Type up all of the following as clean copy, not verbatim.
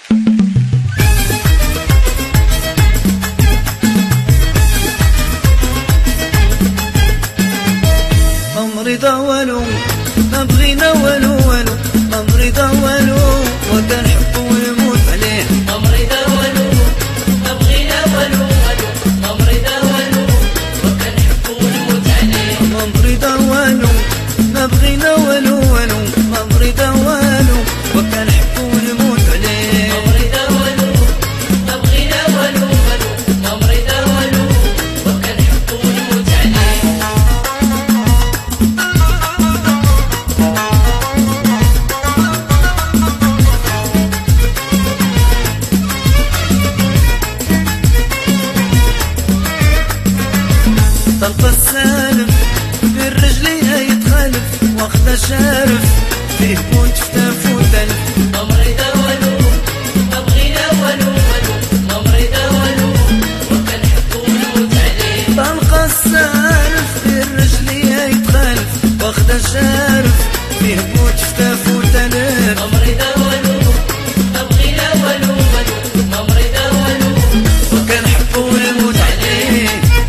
ممرضة ولو ما بغينا ولو ممرضة ولو وكان حبه ويموت عليه. ممرضة ولو ما بغينا ولو ممرضة ولو وكان حبه ويموت عليه. ممرضة ولو ما بغينا ولو ممرضة ولو وكان حبه ويموت عليه. ممرضة ولو ما بغينا ولو ممرضة ولو وكان حبه ويموت عليه. طلق السالم في رجليها يتخالف واخذ شارف فيه موت فتاف وتلف. ممرضة ولو ما بغينا ولو ممرضة ولو وكان حبه ويموت عليه. طلق السالف في رجليها يتخالف واخذ شارف فيه موت فتاف وتلف. ممرضة ولو ما بغينا ولو ممرضة ولو وكان حبه ويموت عليه.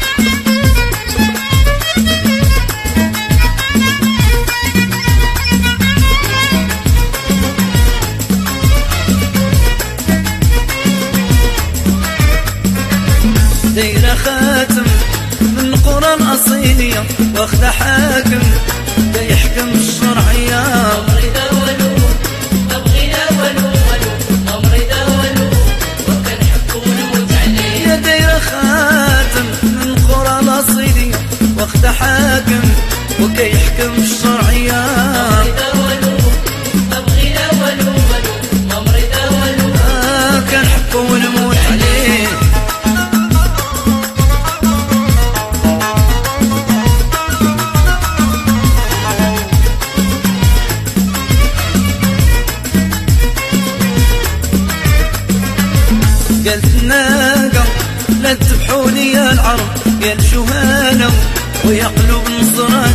دايرة خاتم من قرى الأصيلية واخذ حاكم دا يحكم الشرعية. ممرضة ولو ما بغينا ولو ممرضة ولو وكان حبه ويموت عليه. يا دايرة خاتم من قرى الأصيلية واخذ حاكم وكي يحكم الشرعية. ممرضة ولو ما بغينا ولو ممرضة ولو كان حبه ونموت عليه. قالت الناقة لا تذبحوني يا العرب يا الجهالة ويا قلوب نصراني.